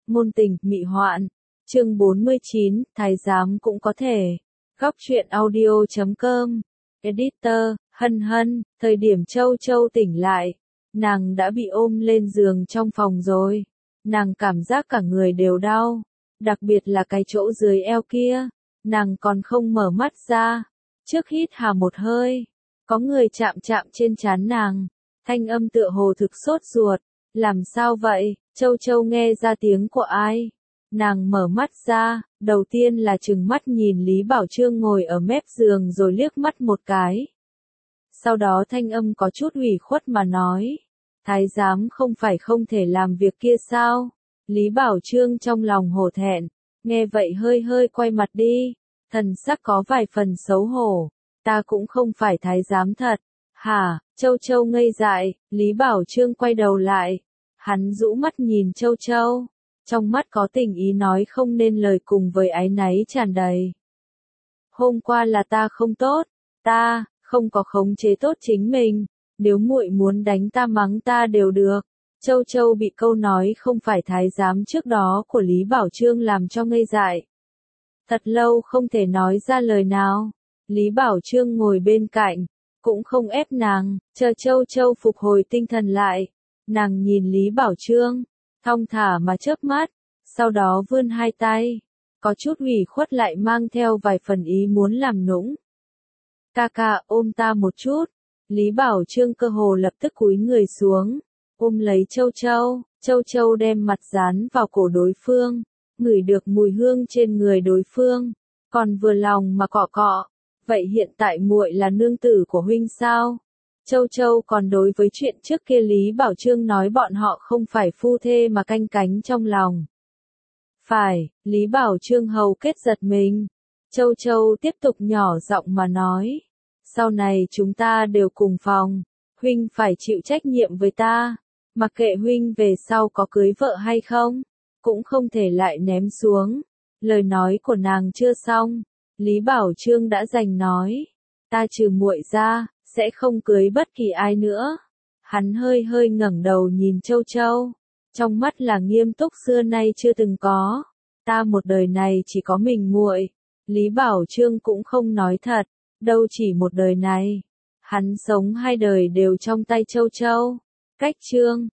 Ngôn tình, mị hoạn. Chương 49, thái giám cũng có thể. Góc truyện audio.com. Editor, Hân Hân, thời điểm Châu Châu tỉnh lại, nàng đã bị ôm lên giường trong phòng rồi. Nàng cảm giác cả người đều đau, đặc biệt là cái chỗ dưới eo kia. Nàng còn không mở mắt ra. Trước hít hà một hơi, có người chạm chạm trên trán nàng. Thanh âm tựa hồ thực sốt ruột. Làm sao vậy? Châu Châu nghe ra tiếng của ai? Nàng mở mắt ra, đầu tiên là trừng mắt nhìn Lý Bảo Trương ngồi ở mép giường rồi liếc mắt một cái. Sau đó thanh âm có chút ủy khuất mà nói, thái giám không phải không thể làm việc kia sao? Lý Bảo Trương trong lòng hổ thẹn, nghe vậy hơi hơi quay mặt đi, thần sắc có vài phần xấu hổ. Ta cũng không phải thái giám thật. Hả? Châu Châu ngây dại, Lý Bảo Trương quay đầu lại. Hắn rũ mắt nhìn Châu Châu, trong mắt có tình ý nói không nên lời cùng với áy náy tràn đầy. Hôm qua là ta không tốt, ta không có khống chế tốt chính mình, nếu muội muốn đánh ta mắng ta đều được. Châu Châu bị câu nói không phải thái giám trước đó của Lý Bảo Trương làm cho ngây dại. Thật lâu không thể nói ra lời nào. Lý Bảo Trương ngồi bên cạnh, cũng không ép nàng, chờ Châu Châu phục hồi tinh thần lại. Nàng nhìn Lý Bảo Trương, thong thả mà chớp mắt, sau đó vươn hai tay, có chút ủy khuất lại mang theo vài phần ý muốn làm nũng. Ca ca ôm ta một chút. Lý Bảo Trương cơ hồ lập tức cúi người xuống, ôm lấy Châu Châu. Châu Châu đem mặt dán vào cổ đối phương, ngửi được mùi hương trên người đối phương, còn vừa lòng mà cọ cọ. Vậy hiện tại muội là nương tử của huynh sao? Châu Châu còn đối với chuyện trước kia Lý Bảo Trương nói bọn họ không phải phu thê mà canh cánh trong lòng. Phải, Lý Bảo Trương hầu kết giật mình. Châu Châu tiếp tục nhỏ giọng mà nói. Sau này chúng ta đều cùng phòng. Huynh phải chịu trách nhiệm với ta. Mặc kệ huynh về sau có cưới vợ hay không, cũng không thể lại ném xuống. Lời nói của nàng chưa xong. Lý Bảo Trương đã giành nói. Ta trừ muội ra, sẽ không cưới bất kỳ ai nữa. Hắn hơi hơi ngẩng đầu nhìn Châu Châu, trong mắt là nghiêm túc xưa nay chưa từng có. Ta một đời này chỉ có mình muội. Lý Bảo Trương cũng không nói thật, đâu chỉ một đời này. Hắn sống hai đời đều trong tay Châu Châu. Cách chương